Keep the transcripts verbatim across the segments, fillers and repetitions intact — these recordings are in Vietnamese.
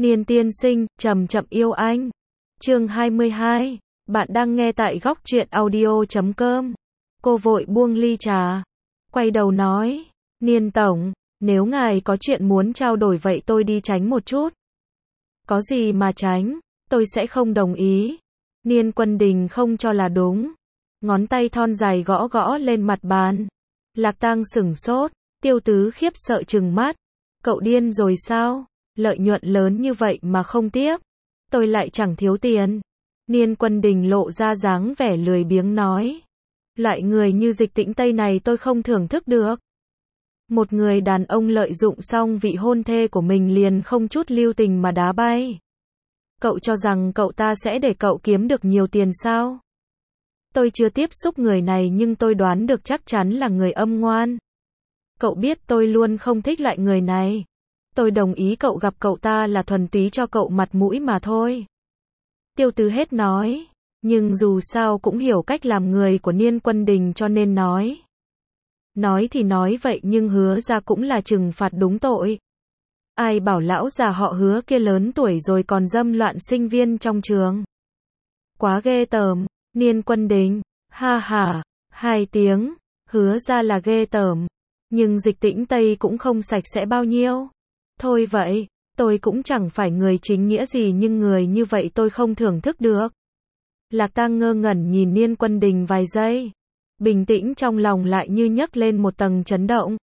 Niên tiên sinh, chậm chậm yêu anh. Chương hai mươi hai. Bạn đang nghe tại góc truyện audio chấm com. Cô vội buông ly trà. Quay đầu nói. Niên tổng, nếu ngài có chuyện muốn trao đổi vậy tôi đi tránh một chút. Có gì mà tránh, tôi sẽ không đồng ý. Niên Quân Đình không cho là đúng. Ngón tay thon dài gõ gõ lên mặt bàn. Lạc Tang sửng sốt, Tiêu Tứ khiếp sợ trừng mắt. Cậu điên rồi sao? Lợi nhuận lớn như vậy mà không tiếp. Tôi lại chẳng thiếu tiền. Niên Quân Đình lộ ra dáng vẻ lười biếng nói. Loại người như Dịch Tĩnh Tây này tôi không thưởng thức được. Một người đàn ông lợi dụng xong vị hôn thê của mình liền không chút lưu tình mà đá bay. Cậu cho rằng cậu ta sẽ để cậu kiếm được nhiều tiền sao? Tôi chưa tiếp xúc người này nhưng tôi đoán được chắc chắn là người âm ngoan. Cậu biết tôi luôn không thích loại người này. Tôi đồng ý cậu gặp cậu ta là thuần túy cho cậu mặt mũi mà thôi. Tiêu Tứ hết nói, nhưng dù sao cũng hiểu cách làm người của Niên Quân Đình cho nên nói. Nói thì nói vậy nhưng Hứa ra cũng là trừng phạt đúng tội. Ai bảo lão già họ Hứa kia lớn tuổi rồi còn dâm loạn sinh viên trong trường. Quá ghê tởm. Niên Quân Đình, ha ha, hai tiếng, Hứa ra là ghê tởm. Nhưng Dịch Tĩnh Tây cũng không sạch sẽ bao nhiêu. Thôi vậy, tôi cũng chẳng phải người chính nghĩa gì nhưng người như vậy tôi không thưởng thức được. Lạc Tang ngơ ngẩn nhìn Niên Quân Đình vài giây. Bình tĩnh trong lòng lại như nhấc lên một tầng chấn động.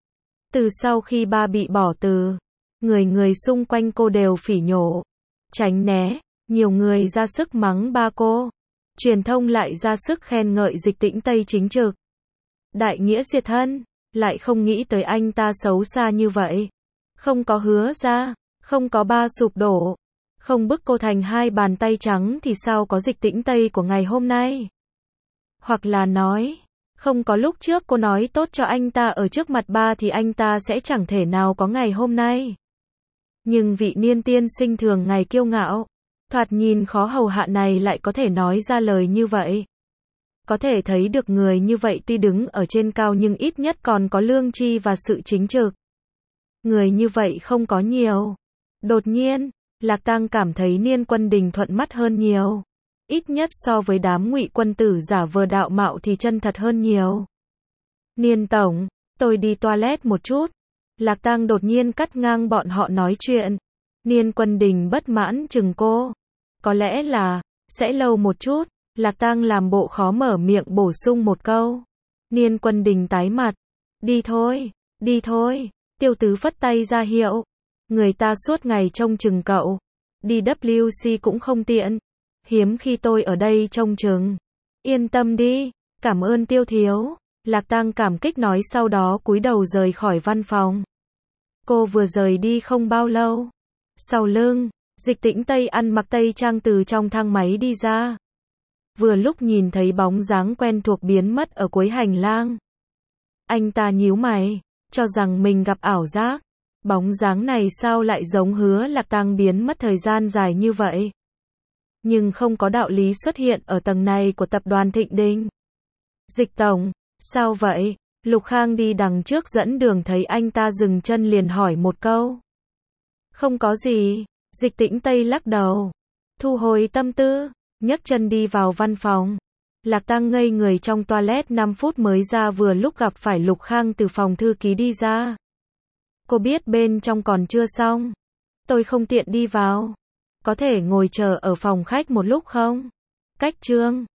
Từ sau khi ba bị bỏ từ, người người xung quanh cô đều phỉ nhổ, tránh né, nhiều người ra sức mắng ba cô. Truyền thông lại ra sức khen ngợi Dịch Tĩnh Tây chính trực. Đại nghĩa diệt thân, lại không nghĩ tới anh ta xấu xa như vậy. Không có Hứa ra, không có ba sụp đổ, không bức cô thành hai bàn tay trắng thì sao có Dịch Tĩnh Tây của ngày hôm nay. Hoặc là nói, không có lúc trước cô nói tốt cho anh ta ở trước mặt ba thì anh ta sẽ chẳng thể nào có ngày hôm nay. Nhưng vị Niên tiên sinh thường ngày kiêu ngạo, thoạt nhìn khó hầu hạ này lại có thể nói ra lời như vậy. Có thể thấy được người như vậy tuy đứng ở trên cao nhưng ít nhất còn có lương tri và sự chính trực. Người như vậy không có nhiều. Đột nhiên, Lạc Tang cảm thấy Niên Quân Đình thuận mắt hơn nhiều. Ít nhất so với đám ngụy quân tử giả vờ đạo mạo thì chân thật hơn nhiều. Niên tổng, tôi đi toilet một chút. Lạc Tang đột nhiên cắt ngang bọn họ nói chuyện. Niên Quân Đình bất mãn chừng cô. Có lẽ là, sẽ lâu một chút. Lạc Tang làm bộ khó mở miệng bổ sung một câu. Niên Quân Đình tái mặt. Đi thôi, đi thôi. Tiêu Tứ phất tay ra hiệu. Người ta suốt ngày trông chừng cậu. Đi W C cũng không tiện. Hiếm khi tôi ở đây trông chừng. Yên tâm đi, cảm ơn Tiêu thiếu. Lạc Tang cảm kích nói sau đó cúi đầu rời khỏi văn phòng. Cô vừa rời đi không bao lâu. Sau lưng, Dịch Tĩnh Tây ăn mặc tây trang từ trong thang máy đi ra. Vừa lúc nhìn thấy bóng dáng quen thuộc biến mất ở cuối hành lang. Anh ta nhíu mày, cho rằng mình gặp ảo giác. Bóng dáng này sao lại giống Hứa Lạc Tang biến mất thời gian dài như vậy? Nhưng không có đạo lý xuất hiện ở tầng này của tập đoàn Thịnh Đình. Dịch tổng, sao vậy? Lục Khang đi đằng trước dẫn đường thấy anh ta dừng chân liền hỏi một câu. Không có gì, Dịch Tĩnh Tây lắc đầu. Thu hồi tâm tư, nhấc chân đi vào văn phòng. Lạc Tang ngây người trong toilet năm phút mới ra vừa lúc gặp phải Lục Khang từ phòng thư ký đi ra. Cô biết bên trong còn chưa xong. Tôi không tiện đi vào. Có thể ngồi chờ ở phòng khách một lúc không? Cách trương.